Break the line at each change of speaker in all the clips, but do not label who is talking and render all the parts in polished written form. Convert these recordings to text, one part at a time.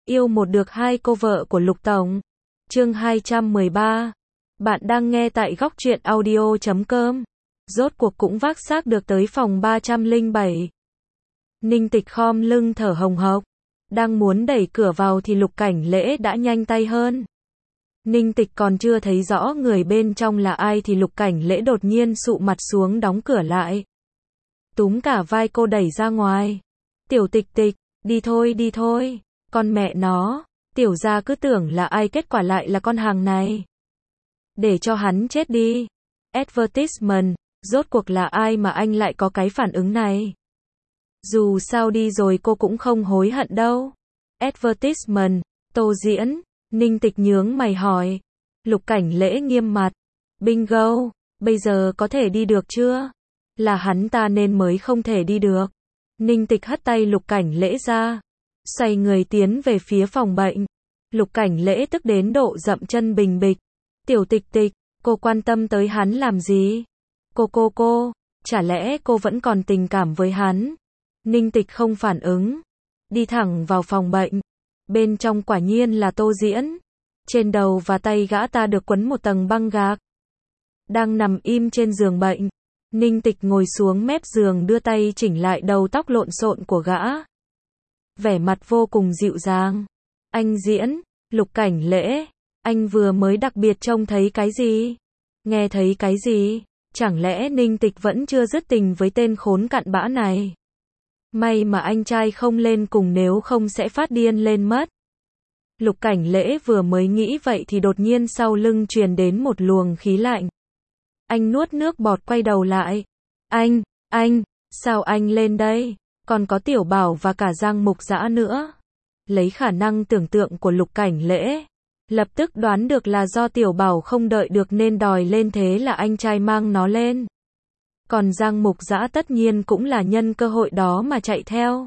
Yêu một được hai cô vợ của Lục Tổng. Chương 213. Bạn đang nghe tại góc truyện audio.com. Rốt cuộc cũng vác xác được tới phòng 307. Ninh Tịch khom lưng thở hồng hộc. Đang muốn đẩy cửa vào thì Lục Cảnh Lễ đã nhanh tay hơn. Ninh Tịch còn chưa thấy rõ người bên trong là ai thì Lục Cảnh Lễ đột nhiên sụ mặt xuống đóng cửa lại. Túm cả vai cô đẩy ra ngoài. Tiểu Tịch Tịch, đi thôi. Con mẹ nó, tiểu gia cứ tưởng là ai kết quả lại là con hàng này. Để cho hắn chết đi. Advertisement, rốt cuộc là ai mà anh lại có cái phản ứng này? Dù sao đi rồi cô cũng không hối hận đâu. Advertisement, Tô Diễn, Ninh Tịch nhướng mày hỏi. Lục Cảnh Lễ nghiêm mặt. Bingo, bây giờ có thể đi được chưa? Là hắn ta nên mới không thể đi được. Ninh Tịch hất tay Lục Cảnh Lễ ra. Xoay người tiến về phía phòng bệnh. Lục Cảnh Lễ tức đến độ dậm chân bình bịch. Tiểu Tịch Tịch, cô quan tâm tới hắn làm gì? Cô, chả lẽ cô vẫn còn tình cảm với hắn? Ninh Tịch không phản ứng. Đi thẳng vào phòng bệnh. Bên trong quả nhiên là Tô Diễn. Trên đầu và tay gã ta được quấn một tầng băng gạc. Đang nằm im trên giường bệnh. Ninh Tịch ngồi xuống mép giường đưa tay chỉnh lại đầu tóc lộn xộn của gã. Vẻ mặt vô cùng dịu dàng. Anh Diễn, Lục Cảnh Lễ, anh vừa mới đặc biệt trông thấy cái gì? Nghe thấy cái gì? Chẳng lẽ Ninh Tịch vẫn chưa dứt tình với tên khốn cặn bã này? May mà anh trai không lên cùng nếu không sẽ phát điên lên mất. Lục Cảnh Lễ vừa mới nghĩ vậy thì đột nhiên sau lưng truyền đến một luồng khí lạnh. Anh nuốt nước bọt quay đầu lại. Anh, sao anh lên đây? Còn có Tiểu Bảo và cả Giang Mục Dã nữa. Lấy khả năng tưởng tượng của Lục Cảnh Lễ, lập tức đoán được là do Tiểu Bảo không đợi được nên đòi lên, thế là anh trai mang nó lên. Còn Giang Mục Dã tất nhiên cũng là nhân cơ hội đó mà chạy theo.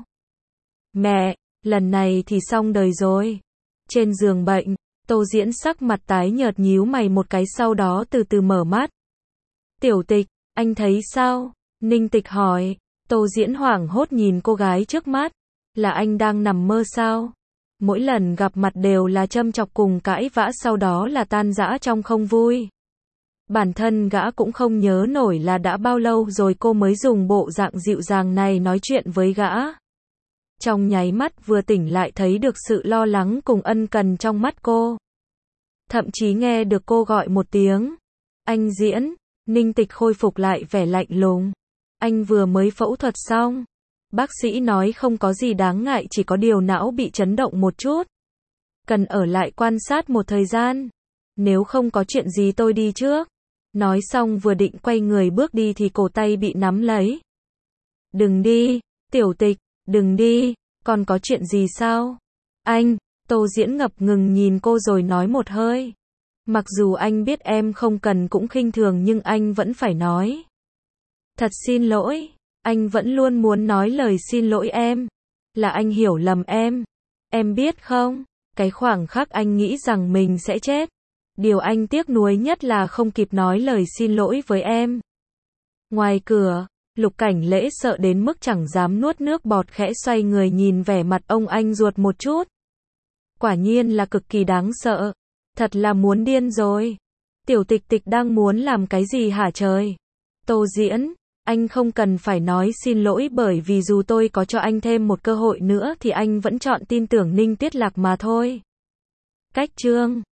Mẹ, lần này thì xong đời rồi. Trên giường bệnh, Tô Diễn sắc mặt tái nhợt nhíu mày một cái sau đó từ từ mở mắt. Tiểu Tịch, anh thấy sao? Ninh Tịch hỏi. Tô Diễn hoảng hốt nhìn cô gái trước mắt. Là anh đang nằm mơ sao? Mỗi lần gặp mặt đều là châm chọc cùng cãi vã sau đó là tan rã trong không vui. Bản thân gã cũng không nhớ nổi là đã bao lâu rồi cô mới dùng bộ dạng dịu dàng này nói chuyện với gã. Trong nháy mắt vừa tỉnh lại thấy được sự lo lắng cùng ân cần trong mắt cô. Thậm chí nghe được cô gọi một tiếng. Anh Diễn, Ninh Tịch khôi phục lại vẻ lạnh lùng. Anh vừa mới phẫu thuật xong. Bác sĩ nói không có gì đáng ngại, chỉ có điều não bị chấn động một chút. Cần ở lại quan sát một thời gian. Nếu không có chuyện gì tôi đi trước. Nói xong vừa định quay người bước đi thì cổ tay bị nắm lấy. Đừng đi, Tiểu Tịch, đừng đi, còn có chuyện gì sao? Anh, Tô Diễn ngập ngừng nhìn cô rồi nói một hơi. Mặc dù anh biết em không cần cũng khinh thường nhưng anh vẫn phải nói. Thật xin lỗi, anh vẫn luôn muốn nói lời xin lỗi em. Là anh hiểu lầm em. Em biết không, cái khoảng khắc anh nghĩ rằng mình sẽ chết. Điều anh tiếc nuối nhất là không kịp nói lời xin lỗi với em. Ngoài cửa, Lục Cảnh Lễ sợ đến mức chẳng dám nuốt nước bọt, khẽ xoay người nhìn vẻ mặt ông anh ruột một chút. Quả nhiên là cực kỳ đáng sợ. Thật là muốn điên rồi. Tiểu Tịch Tịch đang muốn làm cái gì hả trời? Tô Diễn, anh không cần phải nói xin lỗi bởi vì dù tôi có cho anh thêm một cơ hội nữa thì anh vẫn chọn tin tưởng Ninh Tuyết Lạc mà thôi. Cách chương